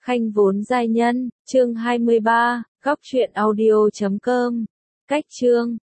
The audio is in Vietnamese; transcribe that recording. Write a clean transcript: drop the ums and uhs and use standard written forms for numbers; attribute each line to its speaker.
Speaker 1: Khanh vốn giai nhân, chương 23, góc truyện audio.com. Cách chương